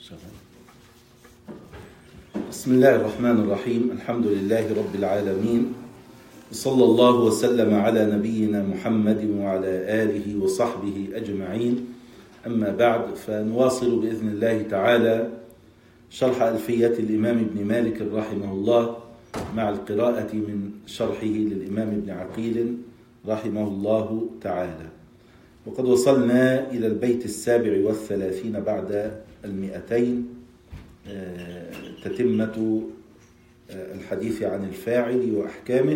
بسم الله الرحمن الرحيم. الحمد لله رب العالمين، صلى الله وسلم على نبينا محمد وعلى آله وصحبه أجمعين. أما بعد، فنواصل بإذن الله تعالى شرح ألفية الإمام ابن مالك رحمه الله مع القراءة من شرحه للإمام ابن عقيل رحمه الله تعالى. وقد وصلنا إلى البيت 37 بعد 200، تتمة الحديث عن الفاعل وأحكامه.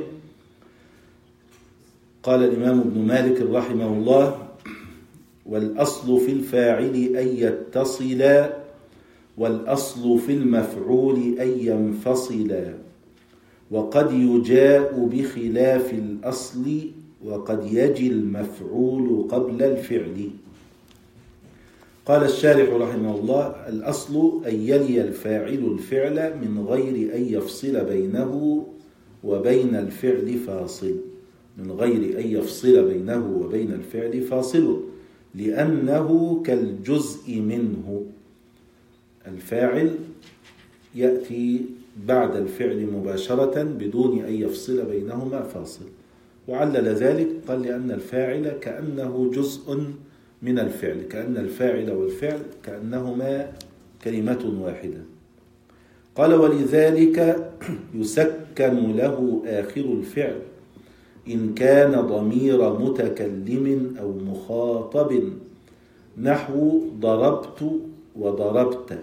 قال الإمام ابن مالك رحمه الله: والأصل في الفاعل أن يتصل، والأصل في المفعول أن ينفصل، وقد يجاء بخلاف الأصل، وقد يجي المفعول قبل الفعل. قال الشارح رحمه الله: الأصل أن يلي الفاعل الفعل من غير أن يفصل بينه وبين الفعل فاصل، من غير أن يفصل بينه وبين الفعل فاصل، لأنه كالجزء منه. الفاعل يأتي بعد الفعل مباشرة بدون أن يفصل بينهما فاصل، وعلل ذلك قال: لأن الفاعل كأنه جزء من الفعل، كأن الفاعل والفعل كأنهما كلمة واحدة. قال: ولذلك يسكن له آخر الفعل إن كان ضمير متكلم أو مخاطب، نحو ضربت وضربت.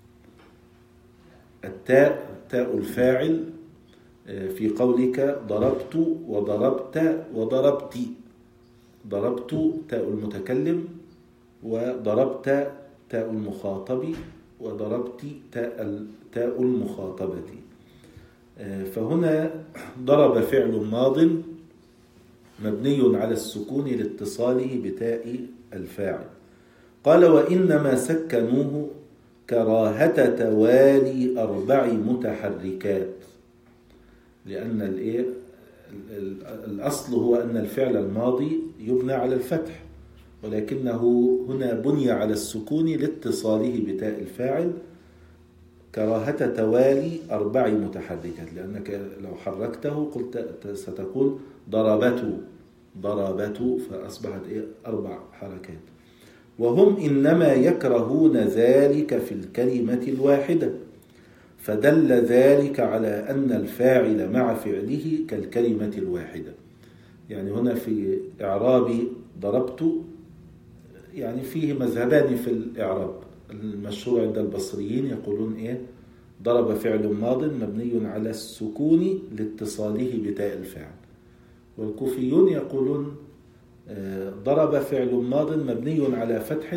التاء تاء الفاعل في قولك ضربت وضربت وضربت. ضربت تاء المتكلم، وضربت تاء المخاطب، وضربت تاء المخاطبة. فهنا ضرب فعل ماض مبني على السكون لاتصاله بتاء الفاعل. قال: وإنما سكنوه كراهة توالي 4 متحركات، لأن الأصل هو أن الفعل الماضي يبنى على الفتح، ولكنه هنا بني على السكون لاتصاله بتاء الفاعل، كراهة توالي 4 متحركات، لأنك لو حركته قلت ستقول ضربته فأصبحت 4 حركات. وهم إنما يكرهون ذلك في الكلمة الواحدة، فدل ذلك على أن الفاعل مع فعله كالكلمة الواحدة. يعني هنا في إعراب ضربت يعني فيه مذهبان في الإعراب. المشهور عند البصريين يقولون ضرب فعل ماض مبني على السكون لاتصاله بتاء الفاعل، والكوفيون يقولون ضرب فعل ماض مبني على فتح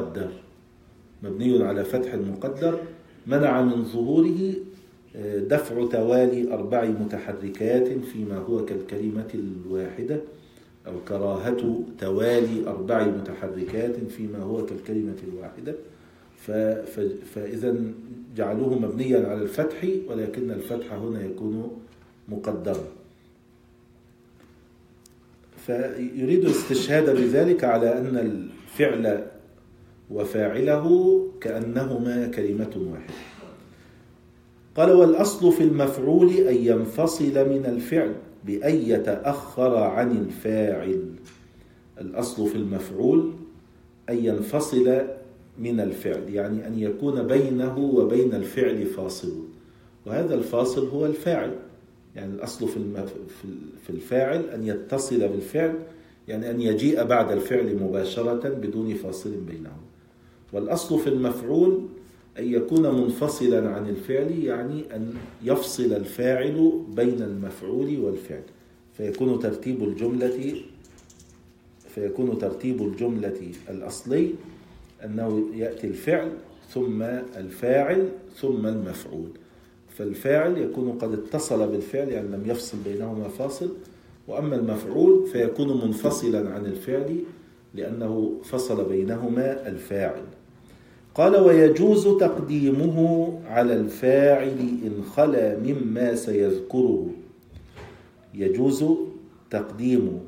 مقدر منع من ظهوره دفع توالي 4 متحركات فيما هو كالكلمة الواحدة، أو كراهة توالي 4 متحركات فيما هو كالكلمة الواحدة. فإذا جعلوه مبنيا على الفتح، ولكن الفتح هنا يكون مقدرا. فيريد الاستشهاد بذلك على أن الفعل وفاعله كأنهما كلمة واحدة. قال: والأصل في المفعول أن ينفصل من الفعل بأن يتأخر عن الفاعل. الأصل في المفعول أن ينفصل من الفعل، يعني أن يكون بينه وبين الفعل فاصل، وهذا الفاصل هو الفاعل. يعني الأصل في الفاعل أن يتصل بالفعل، يعني أن يجيء بعد الفعل مباشرة بدون فاصل بينه. والأصل في المفعول أن يكون منفصلا عن الفعل، يعني أن يفصل الفاعل بين المفعول والفعل، فيكون ترتيب الجملة الأصلي أنه يأتي الفعل ثم الفاعل ثم المفعول. فالفاعل يكون قد اتصل بالفعل، يعني لم يفصل بينهما فاصل، وأما المفعول فيكون منفصلا عن الفعل لأنه فصل بينهما الفاعل. قال: ويجوز تقديمه على الفاعل إن خلا مما سيذكره. يجوز تقديم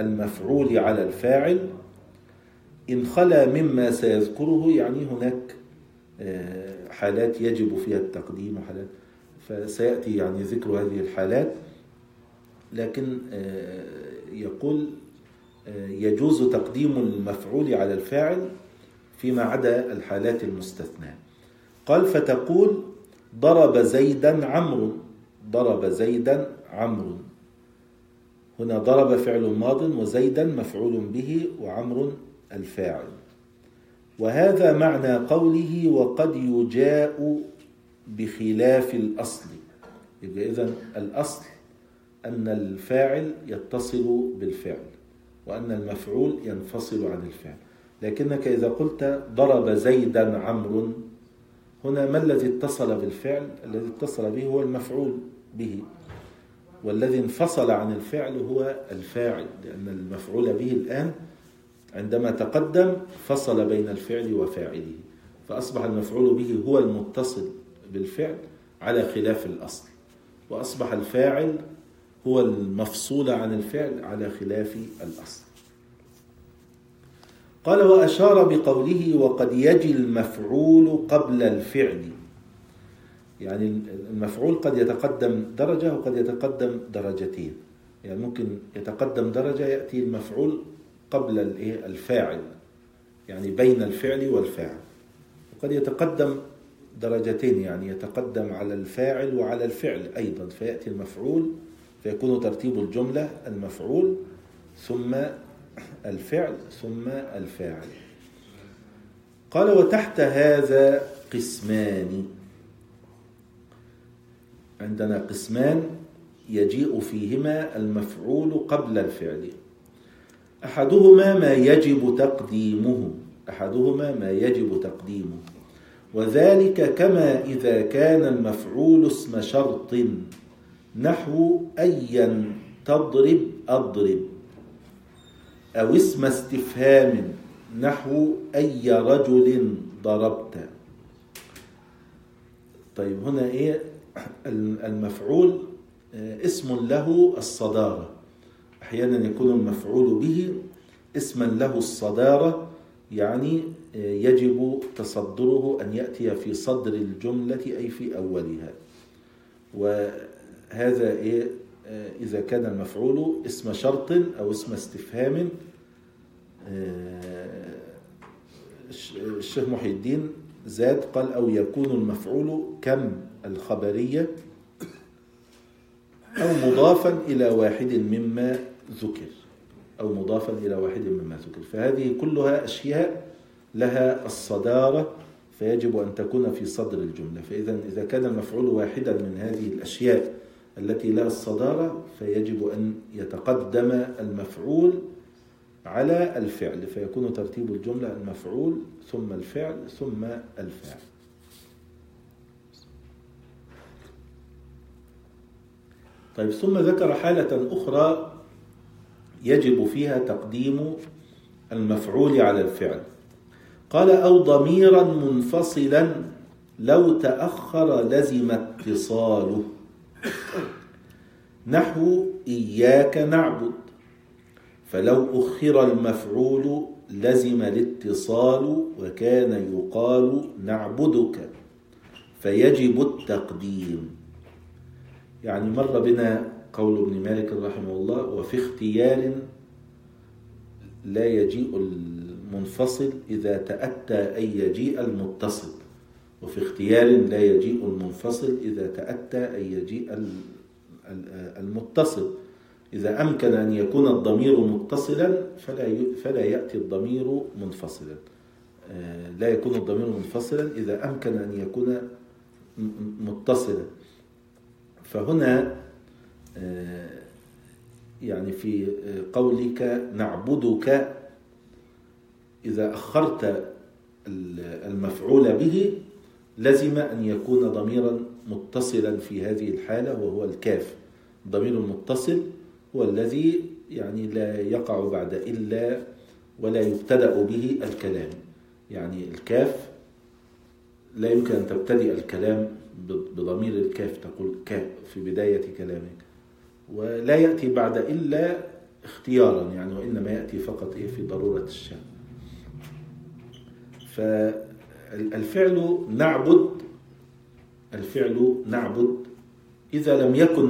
المفعول على الفاعل إن خلا مما سيذكره، يعني هناك حالات يجب فيها التقديم وحالات، فسيأتي يعني ذكر هذه الحالات. لكن يقول يجوز تقديم المفعول على الفاعل فيما عدا الحالات المستثناة. قال فتقول ضرب زيدا عمرو. ضرب زيدا عمرو، هنا ضرب فعل ماض وزيدا مفعول به وعمرو الفاعل. وهذا معنى قوله وقد يجاء بخلاف الأصل. يبقى إذن الأصل أن الفاعل يتصل بالفعل وأن المفعول ينفصل عن الفعل. لكنك إذا قلت ضرب زيدا عمرو، هنا ما الذي اتصل بالفعل؟ الذي اتصل به هو المفعول به، والذي انفصل عن الفعل هو الفاعل، لأن المفعول به الآن عندما تقدم فصل بين الفعل وفاعله، فأصبح المفعول به هو المتصل بالفعل على خلاف الأصل، وأصبح الفاعل هو المفصول عن الفعل على خلاف الأصل. قال وأشار بقوله وقد يجي المفعول قبل الفعل، يعني المفعول قد يتقدم درجة وقد يتقدم درجتين، يعني ممكن يتقدم درجة يأتي المفعول قبل الفاعل، يعني بين الفعل والفاعل، وقد يتقدم درجتين، يعني يتقدم على الفاعل وعلى الفعل أيضا، فيأتي المفعول فيكون ترتيب الجملة المفعول ثم الفعل ثم الفاعل. قال وتحت هذا قسمان، عندنا قسمان يجيء فيهما المفعول قبل الفعل. أحدهما ما يجب تقديمه، وذلك كما إذا كان المفعول اسم شرط نحو أيا تضرب أضرب، أو اسم استفهام نحو أي رجل ضربت. طيب هنا المفعول اسم له الصدارة، أحيانا يكون المفعول به اسما له الصدارة، يعني يجب تصدره أن يأتي في صدر الجملة أي في أولها. وهذا إذا كان المفعول اسم شرط أو اسم استفهام. الشيخ محي الدين زاد قال أو يكون المفعول كم الخبرية أو مضافا إلى واحد مما ذكر، فهذه كلها أشياء لها الصدارة فيجب أن تكون في صدر الجملة. فإذا كان المفعول واحدا من هذه الأشياء التي لها الصدارة فيجب أن يتقدم المفعول على الفعل، فيكون ترتيب الجملة المفعول ثم الفعل ثم الفاعل. طيب ثم ذكر حالة أخرى يجب فيها تقديم المفعول على الفعل. قال أو ضميرا منفصلا لو تأخر لزم اتصاله، نحو إياك نعبد، فلو أخر المفعول لزم الاتصال وكان يقال نعبدك فيجب التقديم. يعني مر بنا قول ابن مالك رحمه الله وفي اختيار لا يجيء المنفصل إذا تأتى أن يجيء المتصل، وفي اختيار لا يجيء المنفصل إذا تأتى أن يجيء المتصل. إذا أمكن أن يكون الضمير متصلا فلا يأتي الضمير منفصلا، لا يكون الضمير منفصلا إذا أمكن أن يكون متصلا. فهنا يعني في قولك نعبدك إذا أخرت المفعول به لزم أن يكون ضميرا متصلا في هذه الحالة وهو الكاف. الضمير المتصل هو الذي يعني لا يقع بعد إلا ولا يبتدأ به الكلام، يعني الكاف لا يمكن أن تبتدئ الكلام بضمير الكاف تقول كاف في بداية كلامك، ولا يأتي بعد إلا اختيارا، يعني وإنما يأتي فقط في ضرورة الشأن. الفعل نعبد إذا لم يكن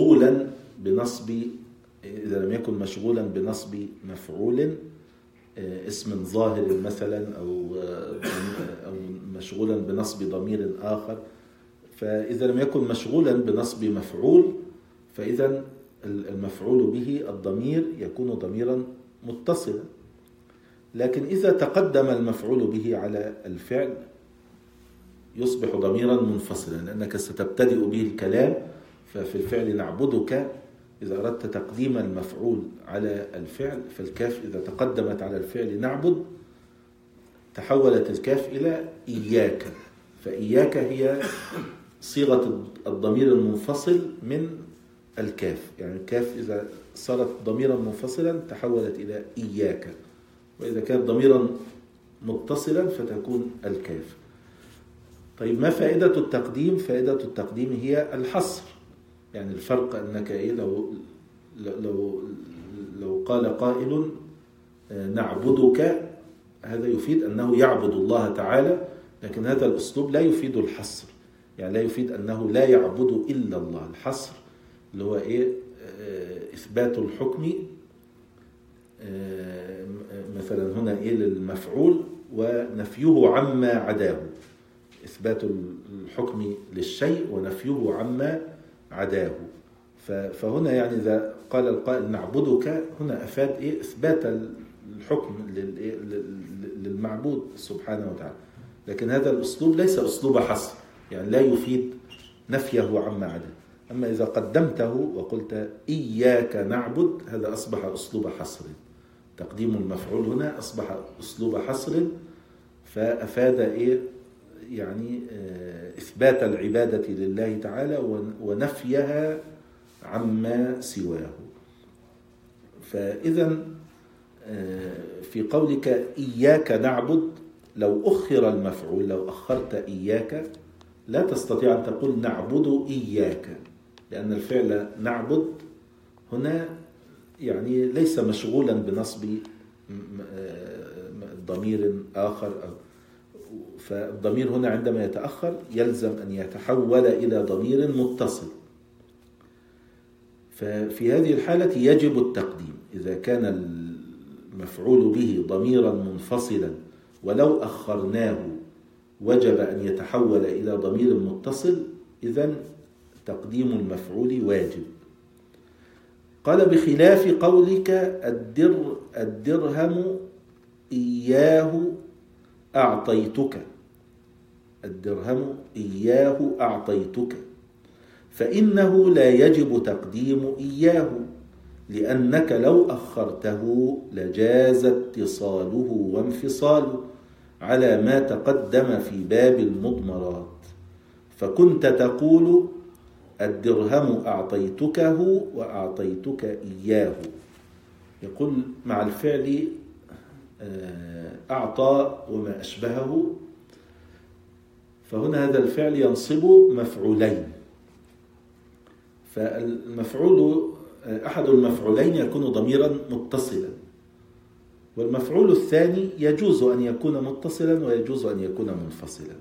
مشغولا بنصب مفعول اسم ظاهر مثلا أو مشغولا بنصب ضمير آخر. فإذا لم يكن مشغولا بنصب مفعول فإذا المفعول به الضمير يكون ضميرا متصلا. لكن إذا تقدم المفعول به على الفعل يصبح ضميرا منفصلا، لأنك ستبتدئ به الكلام. ففي الفعل نعبدك إذا أردت تقديم المفعول على الفعل، فالكاف إذا تقدمت على الفعل نعبد تحولت الكاف إلى إياك، فإياك هي صيغة الضمير المنفصل من الكاف. يعني الكاف إذا صارت ضميرا منفصلا تحولت إلى إياك، وإذا كانت ضميرا متصلا فتكون الكاف. طيب ما فائدة التقديم؟ فائدة التقديم هي الحصر. يعني الفرق أنك لو قال قائل نعبدك، هذا يفيد أنه يعبد الله تعالى، لكن هذا الأسلوب لا يفيد الحصر، يعني لا يفيد أنه لا يعبد إلا الله. الحصر اللي هو إثبات الحكم مثلا هنا للمفعول ونفيه عما عداه، إثبات الحكم للشيء ونفيه عما عداه. فهنا يعني إذا قال القائل نعبدك هنا أفاد إثبات الحكم للمعبود سبحانه وتعالى، لكن هذا الأسلوب ليس أسلوب حصر، يعني لا يفيد نفيه عما عداه. أما إذا قدمته وقلت إياك نعبد هذا أصبح أسلوب حصر، تقديم المفعول هنا أصبح أسلوب حصر، فأفاد يعني إثبات العبادة لله تعالى ونفيها عما سواه. فإذا في قولك إياك نعبد لو أخر المفعول، لو أخرت إياك لا تستطيع أن تقول نعبد إياك، لأن الفعل نعبد هنا يعني ليس مشغولا بنصب ضمير آخر، فالضمير هنا عندما يتأخر يلزم أن يتحول إلى ضمير متصل. ففي هذه الحالة يجب التقديم. إذا كان المفعول به ضميرا منفصلا ولو أخرناه وجب أن يتحول إلى ضمير متصل، إذن تقديم المفعول واجب. قال بخلاف قولك الدرهم إياه أعطيتك، الدرهم إياه أعطيتك، فإنه لا يجب تقديم إياه، لأنك لو أخرته لجاز اتصاله وانفصاله على ما تقدم في باب المضمرات، فكنت تقول الدرهم أعطيتكه وأعطيتك إياه. يقول مع الفعل أعطى وما أشبهه، فهنا هذا الفعل ينصب مفعولين، فالمفعول أحد المفعولين يكون ضميرا متصلا، والمفعول الثاني يجوز أن يكون متصلا ويجوز أن يكون منفصلا.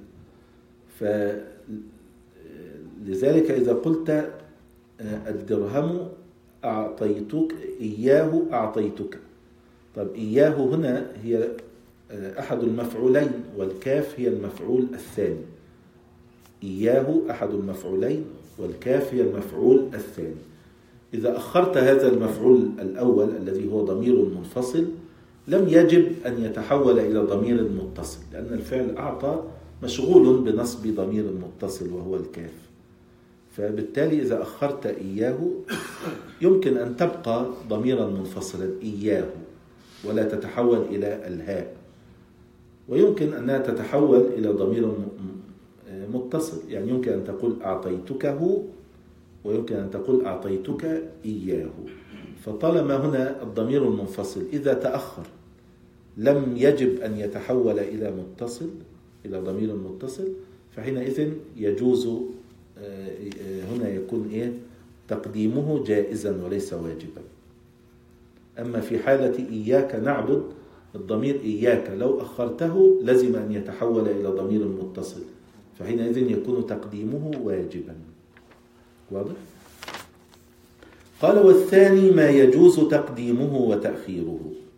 فلذلك إذا قلت الدرهم أعطيتك إياه أعطيتك، طب إياه هنا هي أحد المفعولين والكاف هي المفعول الثاني، إياه أحد المفعولين والكاف هي المفعول الثاني. إذا أخرت هذا المفعول الأول الذي هو ضمير منفصل لم يجب أن يتحول إلى ضمير متصل، لأن الفعل أعطى مشغول بنصب ضمير متصل وهو الكاف. فبالتالي إذا أخرت إياه يمكن أن تبقى ضميرا منفصلا إياه ولا تتحول إلى الهاء، ويمكن أنها تتحول إلى ضمير متصل، يعني يمكن أن تقول أعطيتكه ويمكن أن تقول أعطيتك إياه. فطالما هنا الضمير المنفصل إذا تأخر لم يجب أن يتحول إلى متصل، إلى ضمير متصل، فحينئذ يجوز هنا يكون تقديمه جائزا وليس واجبا. أما في حالة إياك نعبد الضمير إياك لو أخرته لزم أن يتحول إلى ضمير متصل، فحينئذ يكون تقديمه واجبا. واضح؟ قال والثاني ما يجوز تقديمه وتأخيره.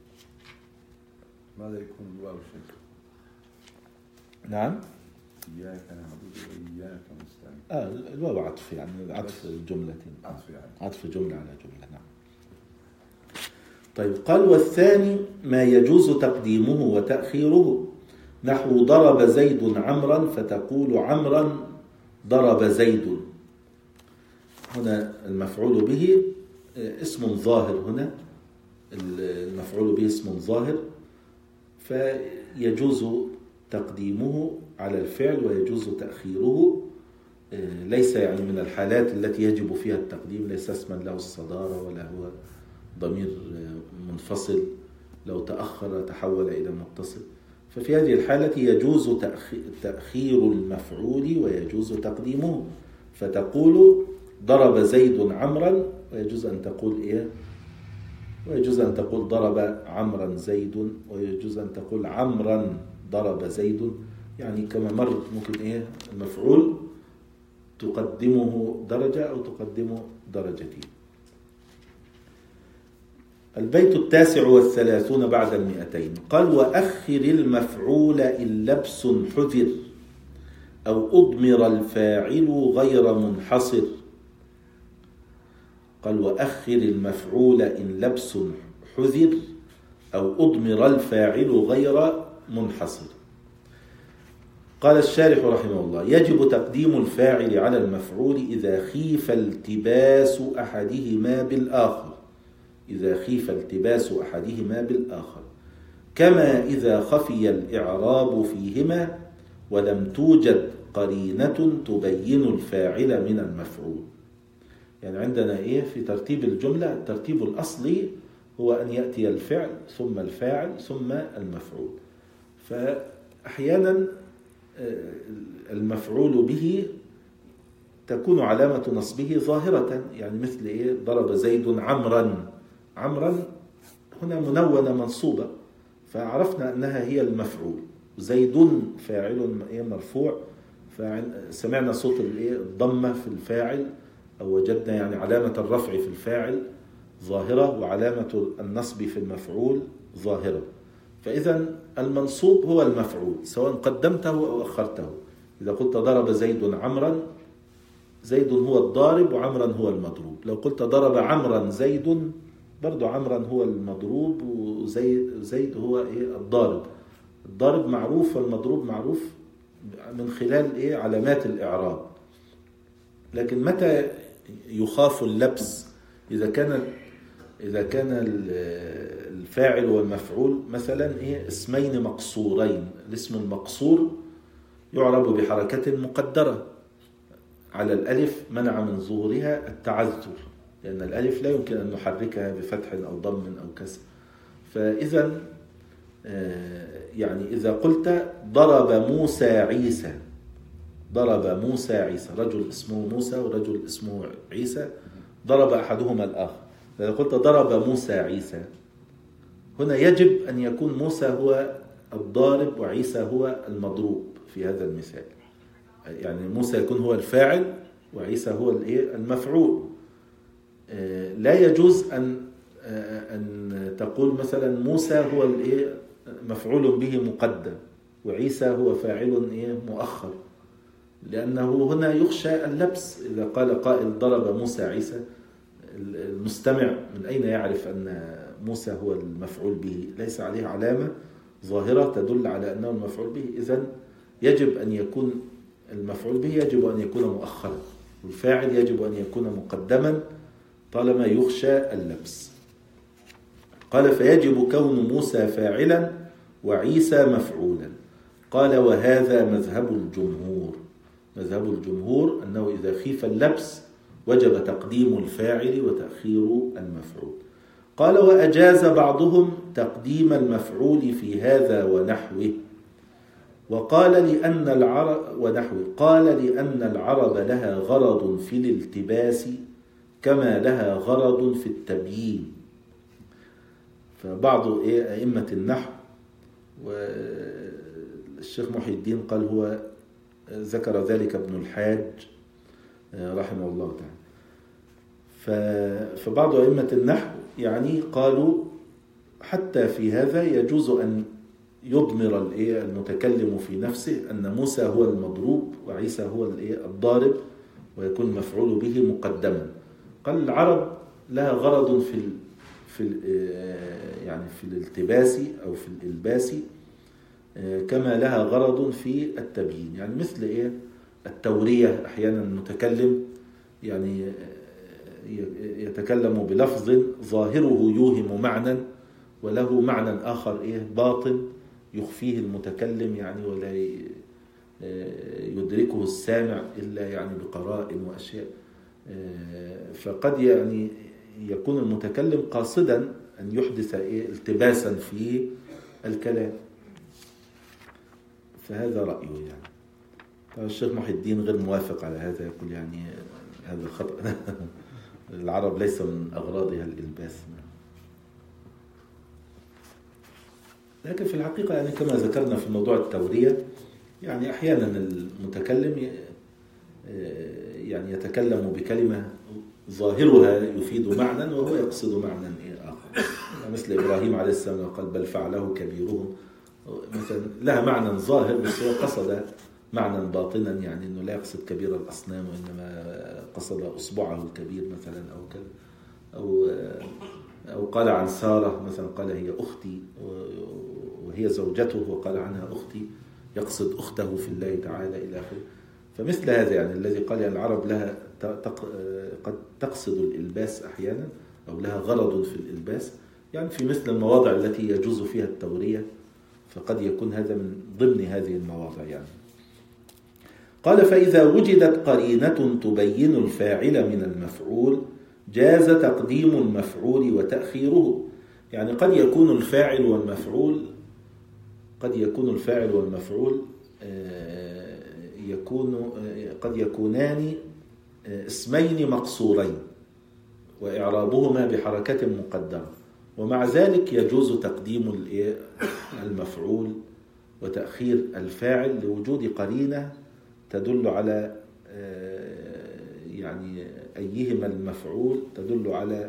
ماذا يكون الواو شيخ؟ نعم، إياك نعبد وإياك نستعين. الواو عطف، يعني عطف جملة، عطف جملة على جملة. نعم. طيب، قال والثاني ما يجوز تقديمه وتأخيره، نحو ضرب زيد عمرا فتقول عمرا ضرب زيد. هنا المفعول به اسم ظاهر، هنا المفعول به اسم ظاهر، فيجوز تقديمه على الفعل ويجوز تأخيره. ليس يعني من الحالات التي يجب فيها التقديم، ليس اسما له الصدارة ولا هو ضمير منفصل لو تأخر تحول إلى متصل. ففي هذه الحالة يجوز تأخير المفعول ويجوز تقديمه، فتقول ضرب زيد عمرا، ويجوز أن تقول إيه؟ ويجوز أن تقول ضرب عمرا زيد، ويجوز أن تقول عمرا ضرب زيد، يعني كما مر ممكن إيه المفعول تقدمه درجة أو تقدمه درجتين. البيت 39 بعد 200. قال وأخر المفعول إن لبس حذر أو أضمر الفاعل غير منحصر. قال وأخر المفعول إن لبس حذر أو أضمر الفاعل غير منحصر. قال الشارح رحمه الله يجب تقديم الفاعل على المفعول إذا خيف التباس أحدهما بالآخر، إذا خيف التباس أحدهما بالآخر، كما إذا خفي الإعراب فيهما ولم توجد قرينة تبين الفاعل من المفعول. يعني عندنا إيه في ترتيب الجملة؟ الترتيب الأصلي هو أن يأتي الفعل ثم الفاعل ثم المفعول، فأحيانا المفعول به تكون علامة نصبه ظاهرة، يعني مثل إيه؟ ضرب زيد عمرا، عمرا هنا منونة منصوبة، فعرفنا أنها هي المفعول. زيد فاعل مرفوع، فسمعنا صوت الضمة في الفاعل، أو وجدنا يعني علامة الرفع في الفاعل ظاهرة وعلامة النصب في المفعول ظاهرة. فإذا المنصوب هو المفعول سواء قدمته أو أخرته. إذا قلت ضرب زيد عمرا، زيد هو الضارب وعمرا هو المضروب. لو قلت ضرب عمرا زيد، برضو عمرا هو المضروب وزيد هو الضارب. الضارب معروف والمضروب معروف من خلال علامات الإعراب. لكن متى يخاف اللبس؟ إذا كان الفاعل والمفعول مثلا اسمين مقصورين. الاسم المقصور يعرب بحركة مقدرة على الألف منع من ظهورها التعذر، لأن الألف لا يمكن أن نحركها بفتح أو ضم أو كسر. فإذا يعني إذا قلت ضرب موسى عيسى، ضرب موسى عيسى، رجل اسمه موسى ورجل اسمه عيسى، ضرب أحدهما الآخر. إذا قلت ضرب موسى عيسى، هنا يجب أن يكون موسى هو الضارب وعيسى هو المضروب في هذا المثال. يعني موسى يكون هو الفاعل وعيسى هو المفعول. لا يجوز أن تقول مثلا موسى هو مفعول به مقدم وعيسى هو فاعل مؤخر، لأنه هنا يخشى اللبس. إذا قال قائل ضرب موسى عيسى، المستمع من أين يعرف أن موسى هو المفعول به؟ ليس عليه علامة ظاهرة تدل على أنه المفعول به. إذن يجب أن يكون المفعول به يجب أن يكون مؤخرا، والفاعل يجب أن يكون مقدما طالما يخشى اللبس. قال فيجب كون موسى فاعلا وعيسى مفعولا. قال وهذا مذهب الجمهور. مذهب الجمهور أنه إذا خيف اللبس وجب تقديم الفاعل وتأخير المفعول. قال وأجاز بعضهم تقديم المفعول في هذا ونحوه، وقال لأن العرب لها غرض في الالتباس كما لها غرض في التبيين. فبعض أئمة النحو والشيخ محي الدين قال هو ذكر ذلك ابن الحاج رحمه الله تعالى. فبعض أئمة النحو يعني قالوا حتى في هذا يجوز أن يضمر المتكلم في نفسه أن موسى هو المضروب وعيسى هو الضارب، ويكون مفعول به مقدما. قال العرب لها غرض في الالتباس أو في الإلباس كما لها غرض في التبيين. يعني مثل التورية، أحيانا المتكلم يعني يتكلم بلفظ ظاهره يوهم معنى وله معنى آخر باطن يخفيه المتكلم يعني، ولا يدركه السامع إلا يعني بقرائن وأشياء. فقد يعني يكون المتكلم قاصدا أن يحدث التباسا في الكلام. فهذا رأيه يعني. الشيخ محي الدين غير موافق على هذا، يقول يعني هذا خطأ. العرب ليس من أغراضها الإلباس. لكن في الحقيقة يعني كما ذكرنا في موضوع التورية، يعني أحيانا المتكلم يعني يتكلم بكلمة ظاهرها يفيد معنى وهو يقصد معنى آخر. مثل إبراهيم عليه السلام قال بل فعله كبيرهم، مثلا لها معنى ظاهر بس هو قصد معنى باطنا، يعني أنه لا يقصد كبير الأصنام وإنما قصد أصبعه الكبير مثلا أو كذا. أو قال عن سارة مثلا قال هي أختي وهي زوجته وقال عنها أختي، يقصد أخته في الله تعالى إلى آخره. فمثل هذا يعني الذي قال يعني العرب لها قد تقصد الإلباس أحيانا أو لها غرض في الإلباس، يعني في مثل المواضع التي يجوز فيها التورية، فقد يكون هذا من ضمن هذه المواضع يعني. قال فإذا وجدت قرينة تبين الفاعل من المفعول جاز تقديم المفعول وتأخيره. يعني قد يكون الفاعل والمفعول قد يكونان اسمين مقصورين وإعرابهما بحركة مقدرة، ومع ذلك يجوز تقديم المفعول وتأخير الفاعل لوجود قرينة تدل على يعني أيهما المفعول، تدل على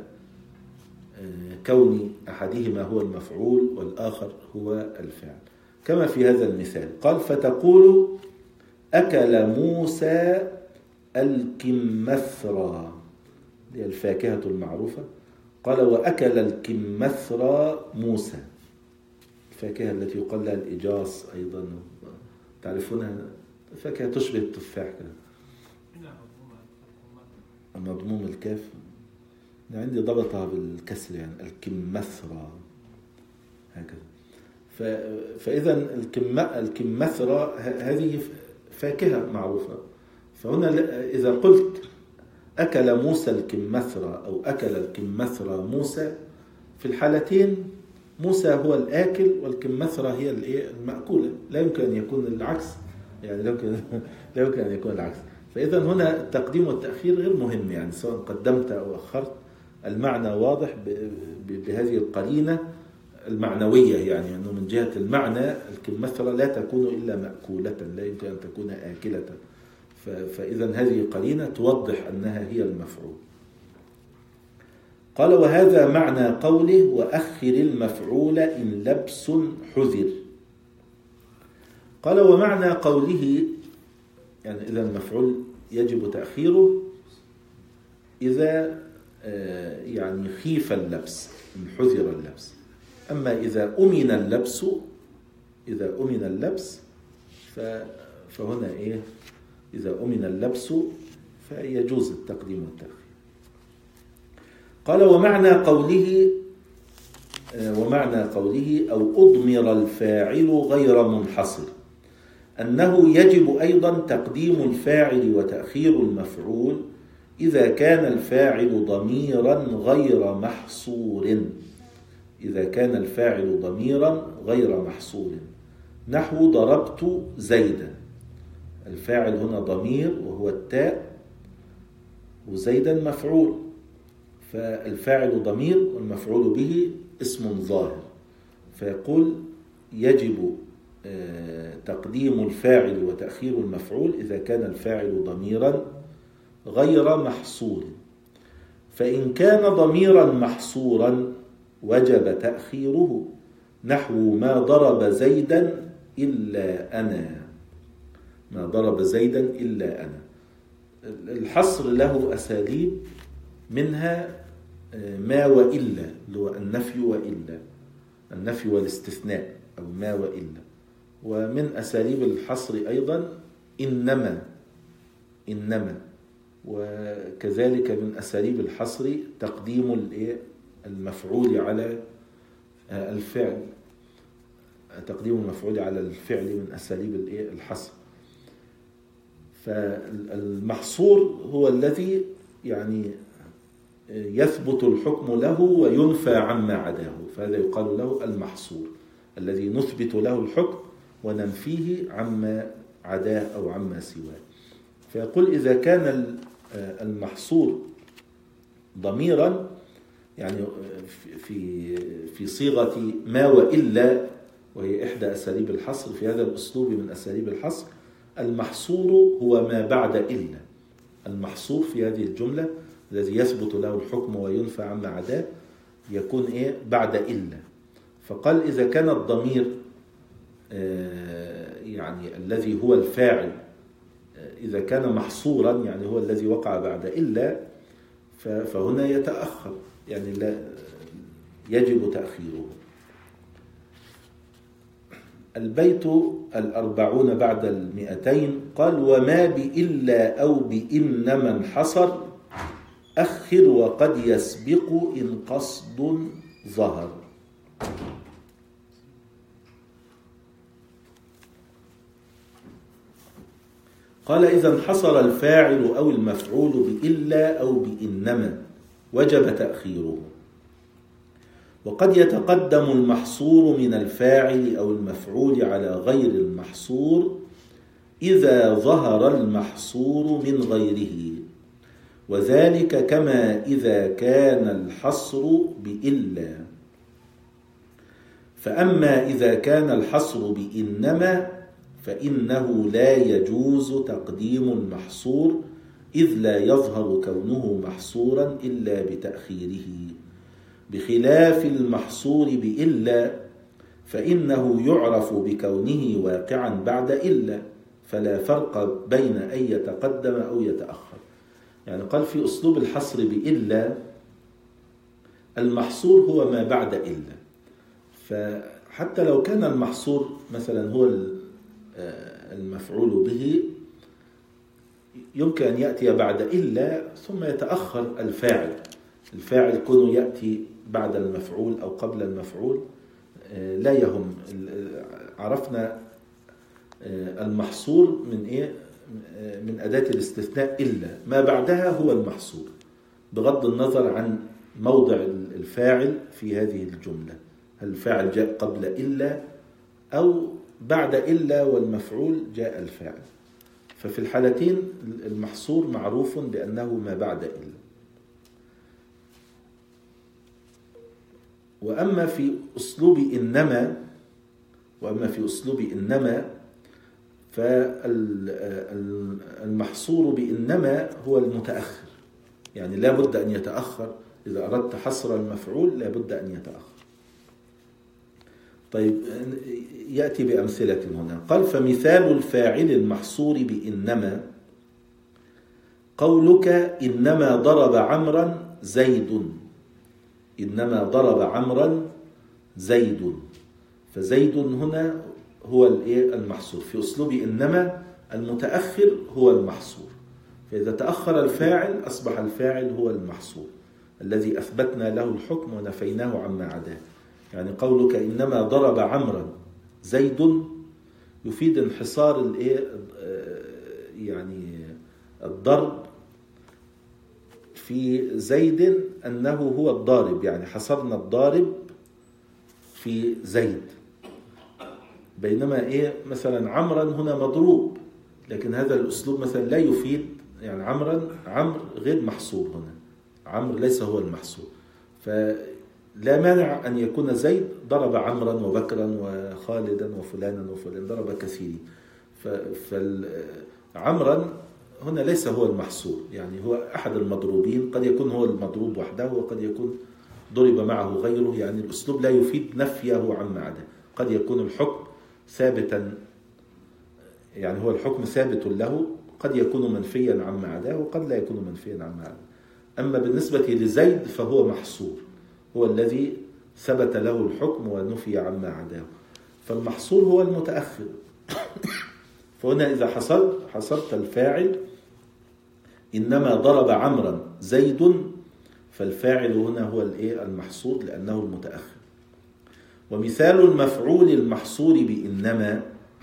كون أحدهما هو المفعول والآخر هو الفاعل، كما في هذا المثال. قال فتقول أكل موسى الكمثرى، هي الفاكهة المعروفة. قال وأكل الكمثرى موسى، الفاكهة التي يقال لها الإجاص أيضا، تعرفونها، فاكهة تشبه التفاح كده، مضموم الكاف. عندي ضبطها بالكسر يعني الكمثرى هكذا. فإذا الكمثرى هذه فاكهة معروفة. فهنا إذا قلت أكل موسى الكمثرى أو أكل الكمثرى موسى، في الحالتين موسى هو الآكل والكمثرى هي المأكولة، لا يمكن أن يكون العكس يعني، لا يمكن أن يكون العكس. فإذا هنا التقديم والتأخير غير مهم يعني، سواء قدمت أو أخرت المعنى واضح بهذه القرينة المعنوية، يعني أنه من جهة المعنى الكمثرى لا تكون إلا مأكولة، لا يمكن أن تكون آكلة. فإذا هذه قرينة توضح أنها هي المفعول. قال وهذا معنى قوله وأخر المفعول إن لبس حذر. قال ومعنى قوله يعني إذا المفعول يجب تأخيره إذا يعني خيف اللبس، إن حذر اللبس. أما إذا أمن اللبس فهنا إذا أمن اللبس فيجوز التقديم والتأخير. قال ومعنى قوله أو أضمر الفاعل غير منحصر، أنه يجب أيضا تقديم الفاعل وتأخير المفعول إذا كان الفاعل ضميرا غير محصور. نحو ضربت زيدا، الفاعل هنا ضمير وهو التاء، وزيدا مفعول، فالفاعل ضمير والمفعول به اسم ظاهر، فيقول يجب تقديم الفاعل وتأخير المفعول إذا كان الفاعل ضميرا غير محصور. فإن كان ضميرا محصورا وجب تأخيره، نحو ما ضرب زيدا إلا أنا. ما ضرب زيدا إلا أنا. الحصر له أساليب، منها ما وإلا، اللي هو النفي وإلا، النفي والاستثناء، أو ما وإلا. ومن أساليب الحصر أيضا إنما، وكذلك من أساليب الحصر تقديم المفعول على الفعل، تقديم المفعول على الفعل من أساليب الحصر. فالمحصور هو الذي يعني يثبت الحكم له وينفى عما عداه، فهذا يقال له المحصور، الذي نثبت له الحكم وننفيه عما عداه أو عما سواه. فيقول إذا كان المحصور ضميرا، يعني في صيغة ما وإلا، وهي إحدى أساليب الحصر، في هذا الأسلوب من أساليب الحصر المحصور هو ما بعد إلا. المحصور في هذه الجملة الذي يثبت له الحكم وينفى عما عداه يكون بعد إلا. فقال إذا كان الضمير يعني الذي هو الفاعل إذا كان محصورا، يعني هو الذي وقع بعد إلا، فهنا يتأخر، يعني لا يجب تأخيره. البيت 40 بعد 200 قال: وما بإلا أو بإنما انحصر أخر وقد يسبق إن قصد ظهر. قال: إذا انحصر الفاعل أو المفعول بإلا أو بإنما وجب تأخيره. وقد يتقدم المحصور من الفاعل أو المفعول على غير المحصور إذا ظهر المحصور من غيره، وذلك كما إذا كان الحصر بإلا. فأما إذا كان الحصر بإنما فإنه لا يجوز تقديم المحصور، إذ لا يظهر كونه محصورا إلا بتأخيره، بخلاف المحصور بإلا فإنه يعرف بكونه واقعا بعد إلا، فلا فرق بين أن يتقدم أو يتأخر. يعني قال في أسلوب الحصر بإلا المحصور هو ما بعد إلا، فحتى لو كان المحصور مثلا هو المفعول به يمكن أن يأتي بعد إلا ثم يتأخر الفاعل كونه يأتي بعد المفعول أو قبل المفعول لا يهم. عرفنا المحصور من من أداة الاستثناء إلا، ما بعدها هو المحصور بغض النظر عن موضع الفاعل في هذه الجملة، هل الفاعل جاء قبل إلا أو بعد إلا والمفعول جاء الفاعل. ففي الحالتين المحصور معروف بأنه ما بعد إلا. وأما في أسلوب إنما فالمحصور بإنما هو المتأخر، يعني لا بد أن يتأخر، إذا أردت حصر المفعول لا بد أن يتأخر. طيب يأتي بأمثلة هنا. قال: فمثال الفاعل المحصور بإنما قولك إنما ضرب عمرا زيد، إنما ضرب عمرا زيد، فزيد هنا هو المحصور. في أسلوب إنما المتأخر هو المحصور، فإذا تأخر الفاعل أصبح الفاعل هو المحصور الذي أثبتنا له الحكم ونفيناه عما عداه. يعني قولك إنما ضرب عمرا زيد يفيد انحصار يعني الضرب في زيد أنه هو الضارب، يعني حصرنا الضارب في زيد. بينما مثلا عمرا هنا مضروب، لكن هذا الأسلوب مثلا لا يفيد، يعني عمر غير محصور هنا، عمرو ليس هو المحصور، لا مانع أن يكون زيد ضرب عمرا وبكرا وخالدا وفلانا وفلان، ضرب كثيرين. فعمرا هنا ليس هو المحصور، يعني هو أحد المضروبين، قد يكون هو المضروب وحده وقد يكون ضرب معه غيره. يعني الأسلوب لا يفيد نفيه عما عداه، قد يكون الحكم ثابتا، يعني هو الحكم ثابت له، قد يكون منفيا عما عداه وقد لا يكون منفيا عما عداه. أما بالنسبة لزيد فهو محصور، هو الذي ثبت له الحكم ونفي عما عداه، فالمحصور هو المتأخر. فهنا إذا حصرت الفاعل إنما ضرب عمرا زيد، فالفاعل هنا هو المحصور لأنه المتأخر. ومثال المفعول المحصور بإنما: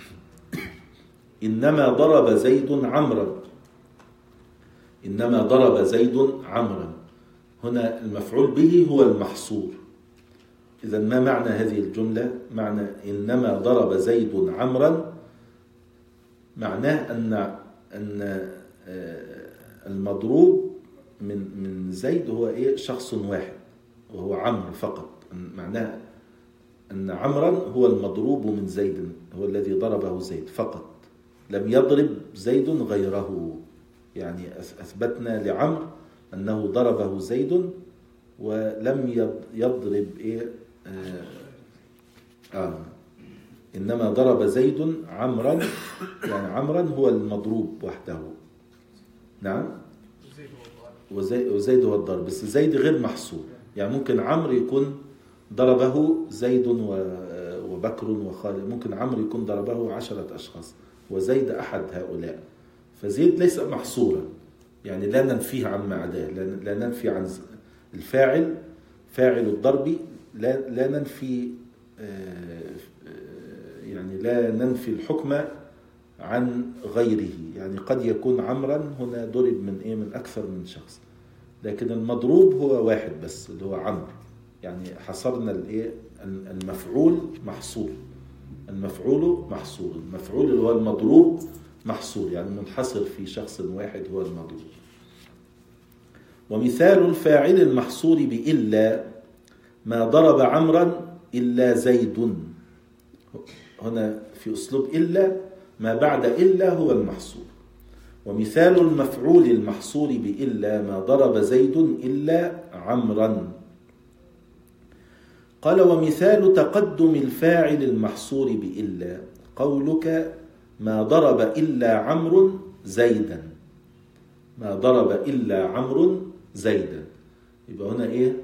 إنما ضرب زيد عمرا، إنما ضرب زيد عمرا، هنا المفعول به هو المحصور. إذا ما معنى هذه الجملة؟ معنى إنما ضرب زيد عمرا معناه أن المضروب من زيد هو شخص واحد وهو عمرو فقط. معناه أن عمرا هو المضروب من زيد، هو الذي ضربه زيد فقط، لم يضرب زيد غيره. يعني أثبتنا لعمرو أنه ضربه زيد ولم يضرب إنما ضرب زيد عمرا، يعني عمرا هو المضروب وحده. نعم، وزيد هو الضرب، بس زيد غير محصور. يعني ممكن عمرو يكون ضربه زيد وبكر وخالد، ممكن عمرو يكون ضربه 10 أشخاص وزيد أحد هؤلاء، فزيد ليس محصورا، يعني لا ننفيه عن عداه، لا ننفي عن الفاعل، فاعل الضرب لا ننفي، يعني لا ننفي الحكم عن غيره. يعني قد يكون عمرا هنا ضرب من أكثر من شخص، لكن المضروب هو واحد بس اللي هو عمرو. يعني حصرنا المفعول محصور، المفعول محصور، المفعول اللي هو المضروب محصور، يعني منحصر في شخص واحد هو المضروب. ومثال الفاعل المحصور بإلا: ما ضرب عمرا إلا زيد. هنا في أسلوب إلا، ما بعد إلا هو المحصور. ومثال المفعول المحصور بإلا: ما ضرب زيد إلا عمرا. قال: ومثال تقدم الفاعل المحصور بإلا قولك: ما ضرب إلا عمرو زيدا، ما ضرب إلا عمرو زيدا. يبقى هنا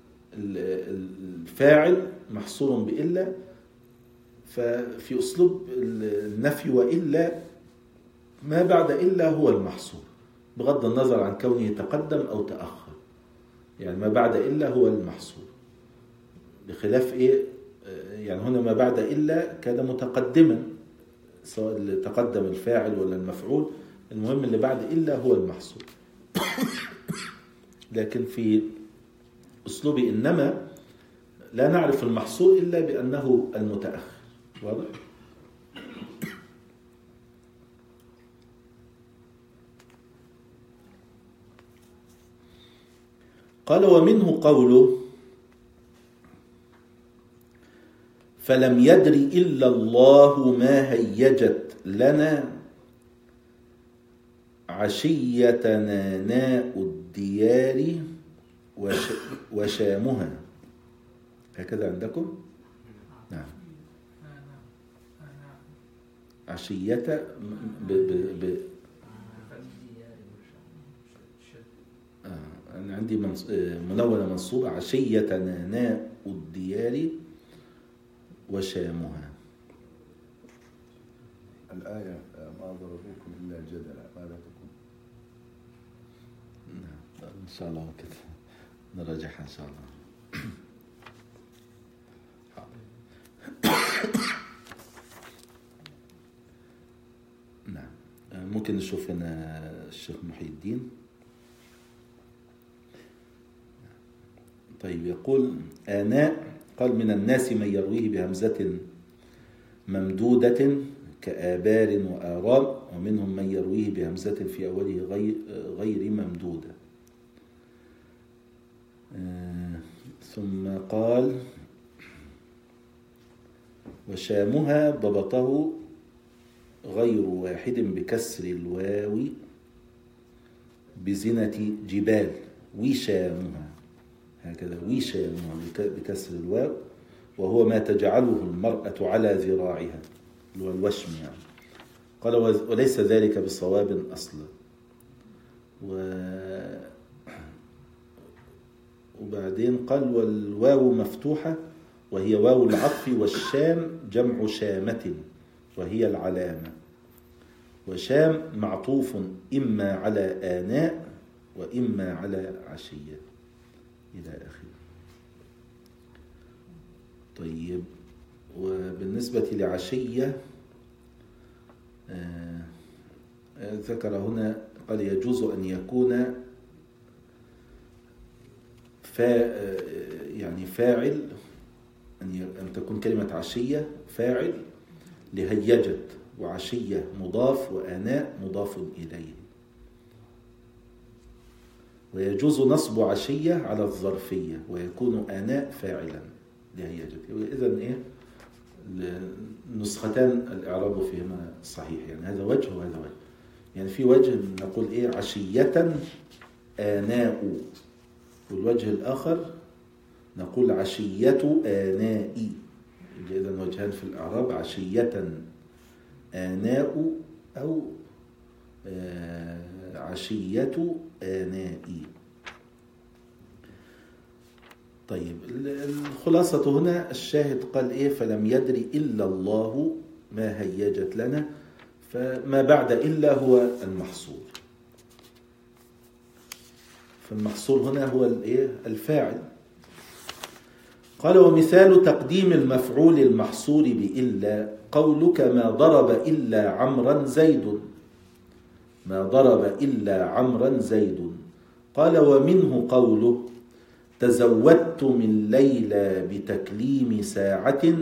الفاعل محصور بإلا، ففي أسلوب النفي وإلا ما بعد إلا هو المحصور بغض النظر عن كونه تقدم أو تأخر. يعني ما بعد إلا هو المحصور، بخلاف يعني هنا ما بعد إلا كان متقدما، سواء تقدم الفاعل ولا المفعول، المهم اللي بعد إلا هو المحصور. لكن في أسلوب إنما لا نعرف المحصور إلا بأنه المتأخر. واضح؟ قال: ومنه قوله: فلم يدر إلا الله ما هيجت لنا عشية ناناء الديار وشامها. هكذا عندكم؟ نعم. عشية أنا عندي منونة منصوبة: عشية ناناء الديار وشامها. الآية: ما ضربوكم إلا جدلا، ماذا تكون؟ إن شاء الله كده نراجعها إن شاء الله. نعم، ممكن نشوف هنا الشيخ محي الدين. طيب، يقول: آناء، قال: من الناس من يرويه بهمزة ممدودة كآبار وآرام، ومنهم من يرويه بهمزة في أوله غير ممدودة. ثم قال وشامها ضبطه غير واحد بكسر الواو بزنة جبال وشامها، هكذا وشامها بكسر الواو، وهو ما تجعله المرأة على ذراعها اللي هو الوشم يعني. قال وليس ذلك بصواب أصلا. وبعدين قال والواو مفتوحة وهي واو العطف، والشام جمع شامة وهي العلامة، وشام معطوف إما على آناء وإما على عشية إلى آخره. طيب، وبالنسبة لعشية ذكر هنا قال يجوز أن يكون يعني فاعل، أن تكون كلمة عشية فاعل لهيجت، وعشية مضاف، وآناء مضاف إليه. ويجوز نصب عشية على الظرفية ويكون آناء فاعلا لهيجت. إذن إيه النسختان الإعراب فيهما صحيح، يعني هذا وجه وهذا وجه. يعني في وجه نقول إيه عشية آناء، والوجه الآخر نقول عشية آناء. إذن وجهان في الإعراب، عشية آناء أو عشية آناء. طيب، الخلاصة هنا الشاهد قال إيه فلم يدري إلا الله ما هيجت لنا، فما بعد إلا هو المحصور. فالمحصور هنا هو الفاعل. قال ومثال تقديم المفعول المحصور بإلا قولك ما ضرب إلا عمرا زيد، ما ضرب إلا عمرا زيد. قال ومنه قوله تزودت من ليلى بتكليم ساعة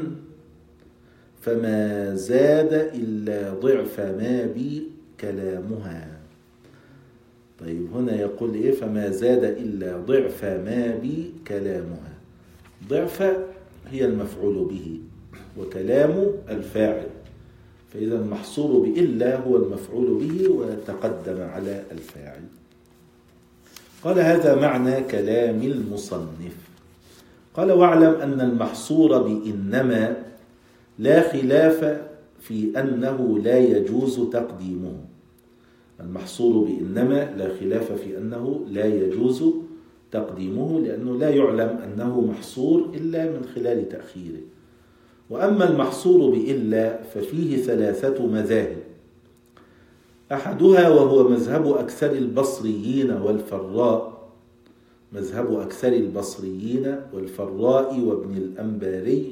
فما زاد إلا ضعف ما بي كلامها. طيب، هنا يقول إيه فما زاد إلا ضعف ما بي كلامها. ضعف هي المفعول به، وكلام الفاعل، فإذا المحصور بإلا هو المفعول به وتقدم على الفاعل. قال هذا معنى كلام المصنف. قال واعلم أن المحصور بإنما لا خلاف في أنه لا يجوز تقديمه. المحصور بإنما لا خلاف في أنه لا يجوز تقديمه، لأنه لا يعلم أنه محصور إلا من خلال تأخيره. وأما المحصور بإلا ففيه ثلاثة مذاهب، أحدها وهو مذهب أكثر البصريين والفراء، مذهب أكثر البصريين والفراء وابن الأنباري.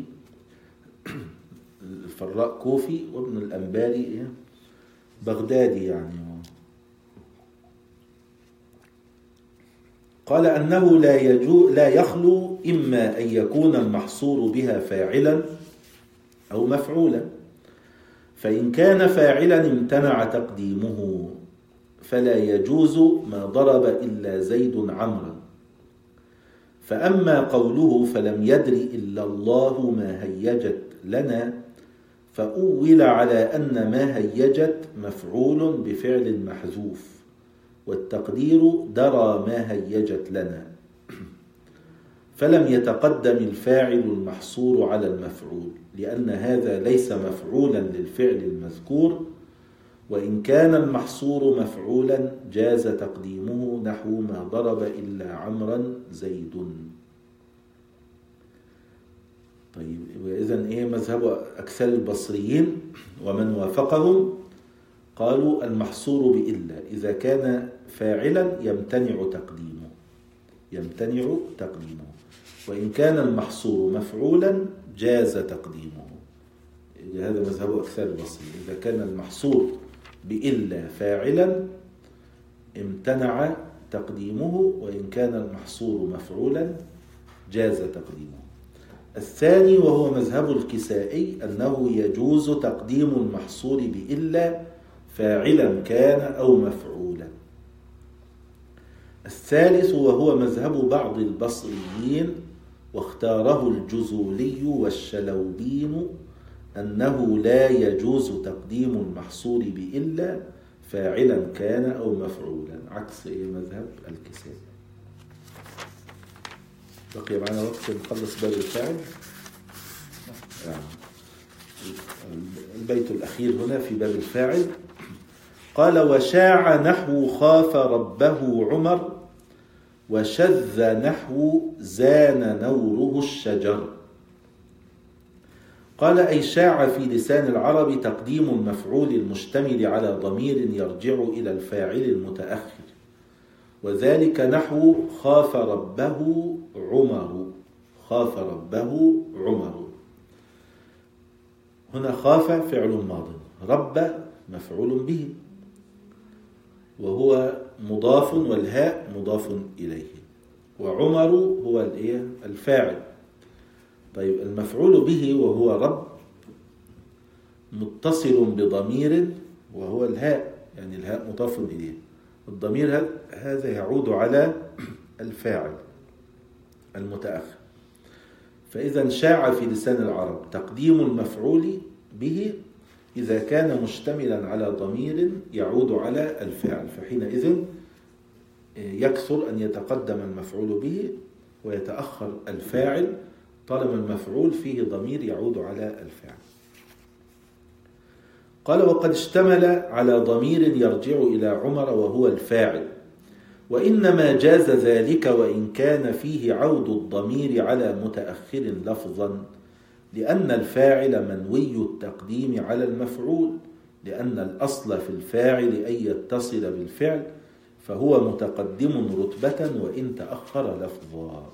الفراء كوفي وابن الأنباري بغدادي يعني. قال أنه لا يخلو إما أن يكون المحصور بها فاعلا أو مفعولا، فإن كان فاعلا امتنع تقديمه فلا يجوز ما ضرب إلا زيد عمرا. فأما قوله فلم يدري إلا الله ما هيجت لنا فأول على أن ما هيجت مفعول بفعل محذوف، والتقدير درى ما هيجت لنا، فلم يتقدم الفاعل المحصور على المفعول، لأن هذا ليس مفعولا للفعل المذكور، وإن كان المحصور مفعولا جاز تقديمه نحو ما ضرب إلا عمرا زيد. طيب، إذن مذهب أكثر البصريين ومن وافقهم قالوا المحصور بإلا إذا كان فاعلا يمتنع تقديمه، وإن كان المحصور مفعولا جاز تقديمه. هذا مذهب أكثر البصريين، إذا كان المحصور بإلا فاعلا امتنع تقديمه، وإن كان المحصور مفعولا جاز تقديمه. الثاني وهو مذهب الكسائي أنه يجوز تقديم المحصور بإلا فاعلا كان أو مفعولا. الثالث وهو مذهب بعض البصريين واختاره الجزولي والشلوبين أنه لا يجوز تقديم المحصول بإلا فاعلا كان أو مفعولا، عكس مذهب الكسائي. بقي معنا وقت نخلص باب الفاعل. البيت الأخير هنا في باب الفاعل. قال: وشاع نحو خاف ربه عمر، وشذ نحو زان نوره الشجر. قال: أي شاع في لسان العرب تقديم المفعول المشتمل على ضمير يرجع إلى الفاعل المتأخر، وذلك نحو خاف ربه عمر. خاف ربه عمر. هنا خاف فعل ماض، رب مفعول به وهو مضاف والهاء مضاف إليه، وعمر هو الفاعل. طيب المفعول به وهو رب متصل بضمير وهو الهاء، يعني الهاء مضاف إليه، الضمير هذا يعود على الفاعل المتأخر. فإذا شاع في لسان العرب تقديم المفعول به إذا كان مشتملا على ضمير يعود على الفاعل، فحينئذ يكثر أن يتقدم المفعول به ويتأخر الفاعل طالما المفعول فيه ضمير يعود على الفاعل. قال: وقد اشتمل على ضمير يرجع إلى عمر وهو الفاعل، وإنما جاز ذلك وإن كان فيه عود الضمير على متأخر لفظا، لأن الفاعل منوي التقديم على المفعول، لأن الأصل في الفاعل أن يتصل بالفعل، فهو متقدم رتبة وإن تأخر لفظا.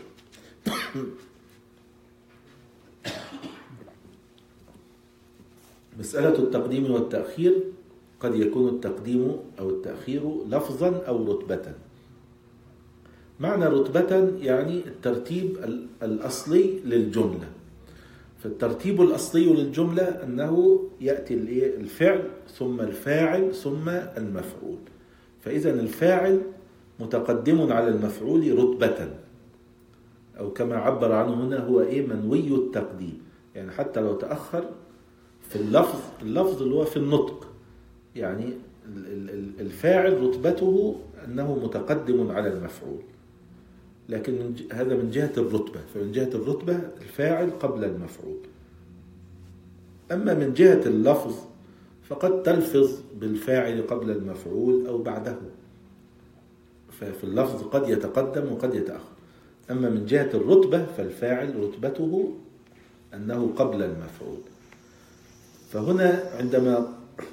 مسألة التقديم والتأخير قد يكون التقديم أو التأخير لفظا أو رتبة. معنى رتبة يعني الترتيب الأصلي للجملة. فالترتيب الأصلي للجملة أنه يأتي الفعل ثم الفاعل ثم المفعول، فإذا الفاعل متقدم على المفعول رتبة، أو كما عبر عنه هنا هو منوي التقديم، يعني حتى لو تأخر في اللفظ اللي هو في النطق، يعني الفاعل رتبته أنه متقدم على المفعول، لكن هذا من جهة الرتبة، فمن جهة الرتبة الفاعل قبل المفعول. أما من جهة اللفظ فقد تلفظ بالفاعل قبل المفعول أو بعده، ففي اللفظ قد يتقدم وقد يتأخر. أما من جهة الرتبة فالفاعل رتبته أنه قبل المفعول. فهنا عندما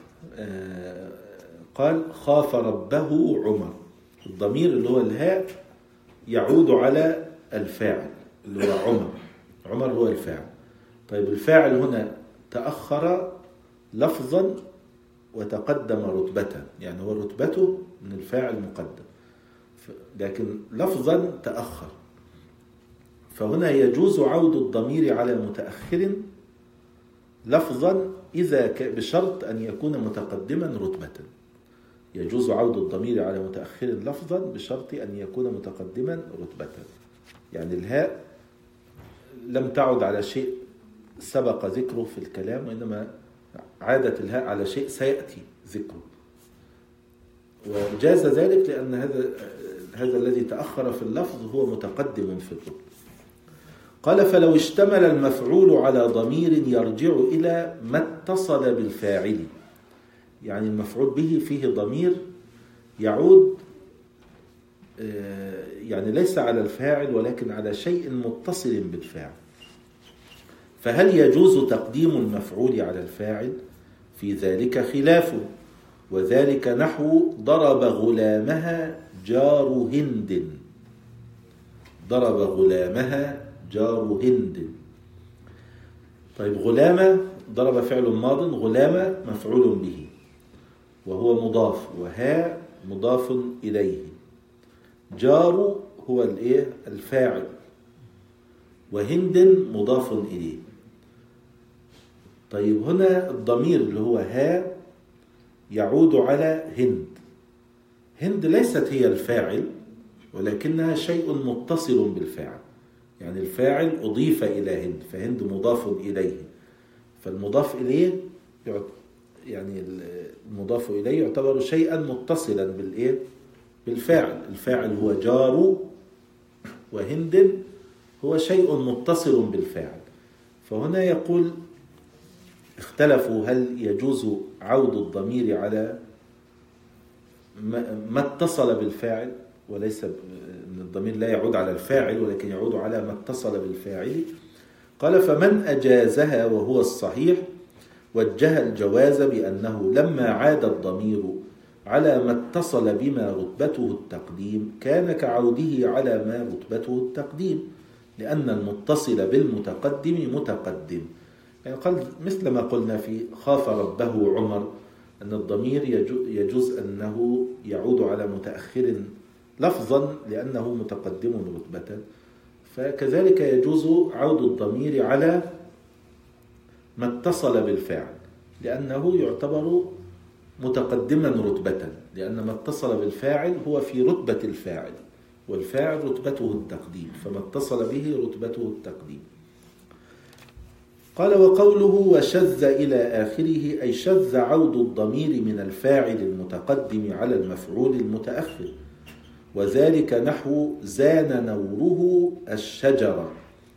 قال خاف ربه عمر، الضمير اللي هو الهاء يعود على الفاعل اللي هو عمر. عمر هو الفاعل. طيب الفاعل هنا تأخر لفظا وتقدم رتبة، يعني هو رتبته من الفاعل مقدم، لكن لفظا تأخر. فهنا يجوز عود الضمير على متأخر لفظا إذا بشرط أن يكون متقدما رتبة. يجوز عود الضمير على متأخر لفظا بشرط أن يكون متقدما رتبة، يعني الهاء لم تعد على شيء سبق ذكره في الكلام، وإنما عادت الهاء على شيء سيأتي ذكره. وجاز ذلك لأن هذا الذي تأخر في اللفظ هو متقدم في الرتبة. قال: فلو اشتمل المفعول على ضمير يرجع إلى ما اتصل بالفاعل، يعني المفعول به فيه ضمير يعود يعني ليس على الفاعل ولكن على شيء متصل بالفاعل، فهل يجوز تقديم المفعول على الفاعل؟ في ذلك خلاف، وذلك نحو ضرب غلامها جار هند. ضرب غلامها جار هند. طيب غلامة ضرب فعل ماض، غلامة مفعول به وهو مضاف، وها مضاف إليه، جار هو الفاعل، وهند مضاف إليه. طيب هنا الضمير اللي هو ها يعود على هند. هند ليست هي الفاعل ولكنها شيء متصل بالفاعل، يعني الفاعل أضيف إلى هند، فهند مضاف إليه، فالمضاف إليه يعني المضاف إليه يعتبر شيئا متصلا بالإيه؟ بالفاعل. الفاعل هو جار، وهند هو شيء متصل بالفاعل. فهنا يقول اختلفوا هل يجوز عود الضمير على ما اتصل بالفاعل، وليس أن الضمير لا يعود على الفاعل ولكن يعود على ما اتصل بالفاعل. قال فمن أجازها وهو الصحيح وجه الجواز بأنه لما عاد الضمير على ما اتصل بما رتبته التقديم كان كعوده على ما رتبته التقديم، لأن المتصل بالمتقدم متقدم. يعني قال مثل ما قلنا في خاف ربه عمر، أن الضمير يجوز أنه يعود على متأخر لفظا لأنه متقدم رتبة، فكذلك يجوز عود الضمير على ما اتصل بالفاعل لأنه يعتبر متقدما رتبة، لأن ما اتصل بالفاعل هو في رتبة الفاعل، والفاعل رتبته التقديم، فما اتصل به رتبته التقديم. قال وقوله وشذ إلى آخره أي شذ عود الضمير من الفاعل المتقدم على المفعول المتأخر، وذلك نحو زان نوره الشجرة.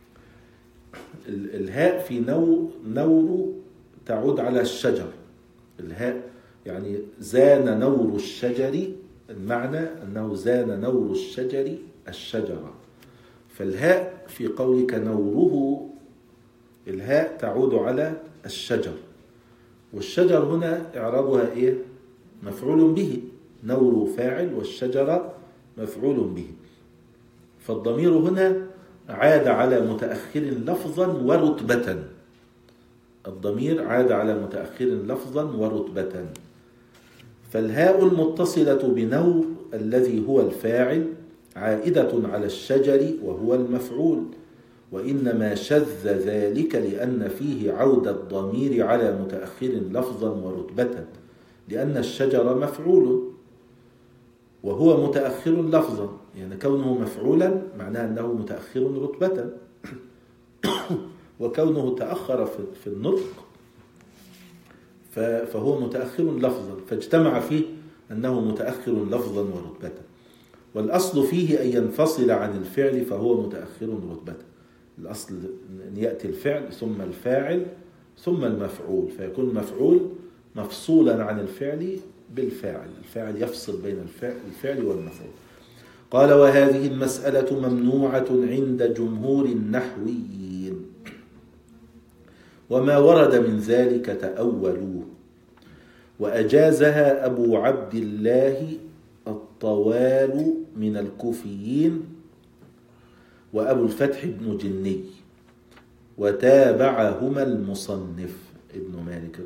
الهاء في نور تعود على الشجر، الهاء يعني زان نور الشجر، المعنى أنه زان نور الشجر الشجرة، فالهاء في قولك نوره الهاء تعود على الشجر، والشجر هنا إعرابها إيه؟ مفعول به، نور فاعل والشجرة مفعول به، فالضمير هنا عاد على متأخر لفظا ورتبة، الضمير عاد على متأخر لفظا ورتبة. فالهاء المتصلة بنور الذي هو الفاعل عائدة على الشجر وهو المفعول، وإنما شذ ذلك لأن فيه عود الضمير على متأخر لفظا ورتبة، لأن الشجر مفعول وهو متأخر لفظا، يعني كونه مفعولا معناه أنه متأخر رتبة، وكونه تأخر في النطق فهو متأخر لفظا، فاجتمع فيه أنه متأخر لفظا ورتبة. والأصل فيه أن ينفصل عن الفعل فهو متأخر رتبة، الأصل أن يأتي الفعل ثم الفاعل ثم المفعول، فيكون المفعول مفصولا عن الفعل بالفاعل، الفاعل يفصل بين الفعل والمفعول. قال وهذه المسألة ممنوعة عند جمهور النحويين، وما ورد من ذلك تأولوه، وأجازها أبو عبد الله الطوال من الكوفيين وأبو الفتح بن جني، وتابعهما المصنف ابن مالك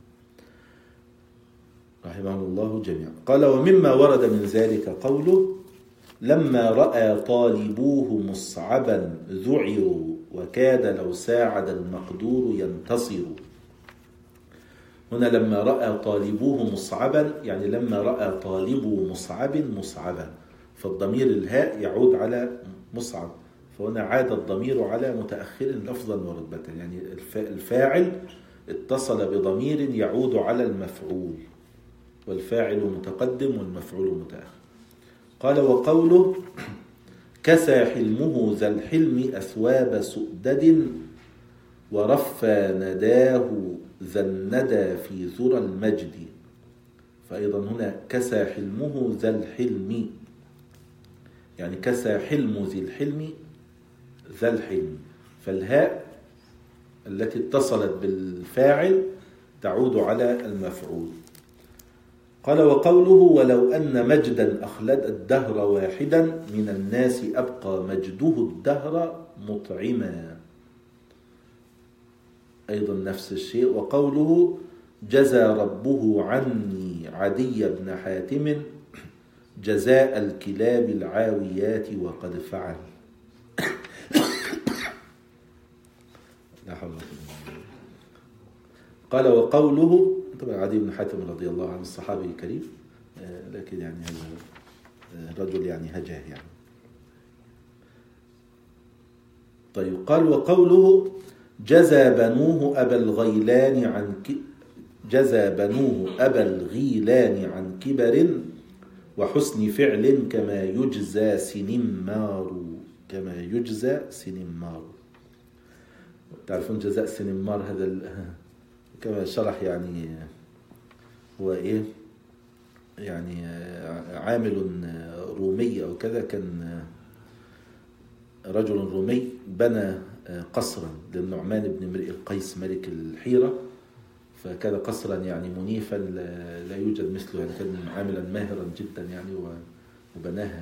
رحمه الله جميعا. قال ومما ورد من ذلك قوله لما رأى طالبوه مصعبا ذعروا وكاد لو ساعد المقدور ينتصر. هنا لما رأى طالبوه مصعبا يعني لما رأى طالبو مصعب مصعبا، فالضمير الهاء يعود على مصعب، فهنا عاد الضمير على متأخر لفظا ورتبة، يعني الفاعل اتصل بضمير يعود على المفعول، والفاعل متقدم والمفعول متأخر. قال وقوله كسى حلمه ذا الحلم أثواب سؤدد ورفى نداه ذا الندى في ذرى المجد، فأيضا هنا كسى حلمه ذا الحلم يعني كسى حلم ذي الحلم ذا الحلم، فالهاء التي اتصلت بالفاعل تعود على المفعول. قال وقوله ولو أن مجدا أخلد الدهر واحدا من الناس أبقى مجده الدهر مطعما، أيضا نفس الشيء. وقوله جزى ربه عني عدي بن حاتم جزاء الكلاب العاويات وقد فعل. لا حول ولا قوة. قال وقوله طبعا عدي بن حاتم رضي الله عنه الصحابي الكريم، لكن يعني هذا الرجل يعني هجاه يعني. طيب قال وقوله جزى بنوه أبا الغيلان جزى بنوه أبا الغيلان عن كبر وحسن فعل كما يجزى سنمار. كما يجزى سنمار. تعرفون جزاء سنمار هذا كما شرح يعني هو إيه يعني عامل رومي أو كذا، كان رجل رومي بنى قصرا للنعمان بن امرئ القيس ملك الحيرة، فكان قصرا يعني منيفا لا يوجد مثله، يعني كان عاملا ماهرا جدا يعني، وبناه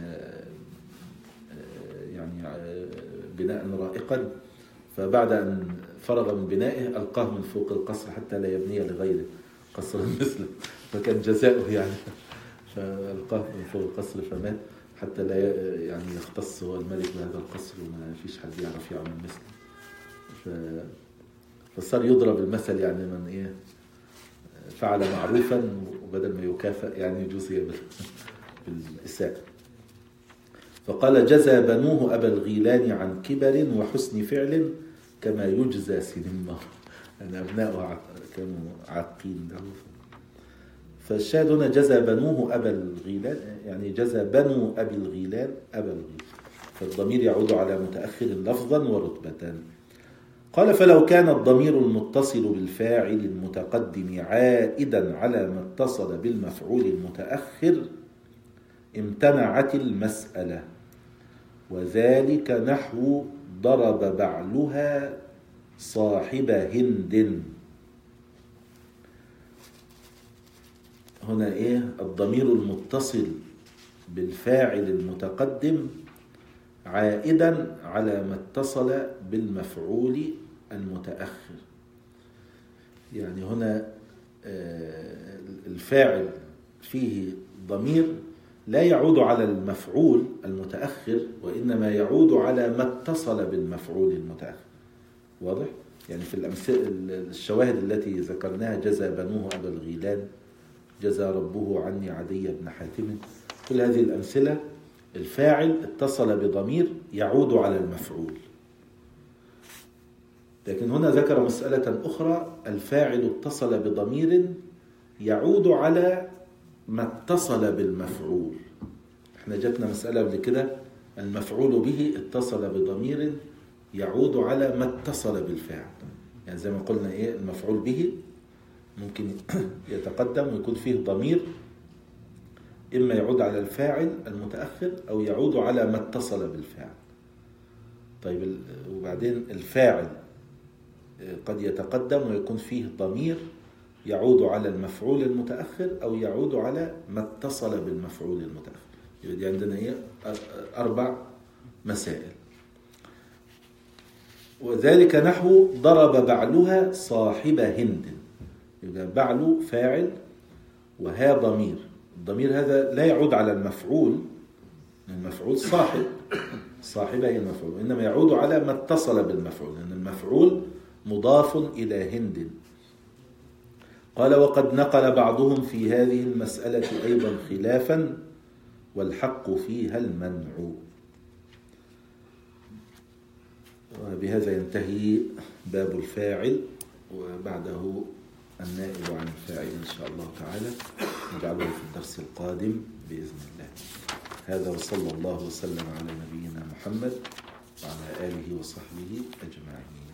يعني بناء رائقا. فبعد أن فرغ من بنائه ألقاه من فوق القصر حتى لا يبني لغيره قصرا مثله، فكان جزاؤه يعني، فألقاه من فوق القصر فمات حتى لا يعني يختص هو الملك بهذا القصر وما فيش حد يعرف يعمل مثله. فصار يضرب المثل يعني من إيه فعل معروفا وبدل ما يكافئ يعني جزي بالإساءة. فقال جزى بنوه أبا الغيلان عن كبر وحسن فعل كما يجزى سنمار، يعني أبناؤه كانوا عاقين. فالشاهد هنا جزى بنوه أبا الغيلان، يعني جزى بنو أبي الغيلان أبا الغيلان، فالضمير يعود على متأخر لفظا ورتبة. قال فلو كان الضمير المتصل بالفاعل المتقدم عائدا على ما اتصل بالمفعول المتأخر امتنعت المسألة، وذلك نحو ضرب بعلها صاحب هند. هنا إيه الضمير المتصل بالفاعل المتقدم عائدا على ما اتصل بالمفعول المتأخر. يعني هنا الفاعل فيه ضمير لا يعود على المفعول المتأخر، وإنما يعود على ما اتصل بالمفعول المتأخر. واضح؟ يعني في الشواهد التي ذكرناها جزى بنوه أبا الغيلان، جزى ربه عني عدي بن حاتم، كل هذه الأمثلة الفاعل اتصل بضمير يعود على المفعول. لكن هنا ذكر مسألة أخرى، الفاعل اتصل بضمير يعود على ما اتصل بالمفعول. احنا جاتنا مسألة قبل كده المفعول به اتصل بضمير يعود على ما اتصل بالفاعل، يعني زي ما قلنا ايه المفعول به ممكن يتقدم ويكون فيه ضمير إما يعود على الفاعل المتأخر أو يعود على ما اتصل بالفاعل. طيب وبعدين الفاعل قد يتقدم ويكون فيه ضمير يعود على المفعول المتأخر أو يعود على ما اتصل بالمفعول المتأخر. يعني عندنا إيه 4 مسائل. وذلك نحو ضرب بعلها صاحب هند. يبقى بعل فاعل وها ضمير، الضمير هذا لا يعود على المفعول، المفعول صاحب هي المفعول، وإنما يعود على ما اتصل بالمفعول، لأن المفعول مضاف إلى هند. قال وقد نقل بعضهم في هذه المسألة أيضا خلافا والحق فيها المنع. وبهذا ينتهي باب الفاعل، وبعده النائب عن الفاعل إن شاء الله تعالى نجعله في الدرس القادم بإذن الله. هذا وصلى الله وسلم على نبينا محمد وعلى آله وصحبه أجمعين.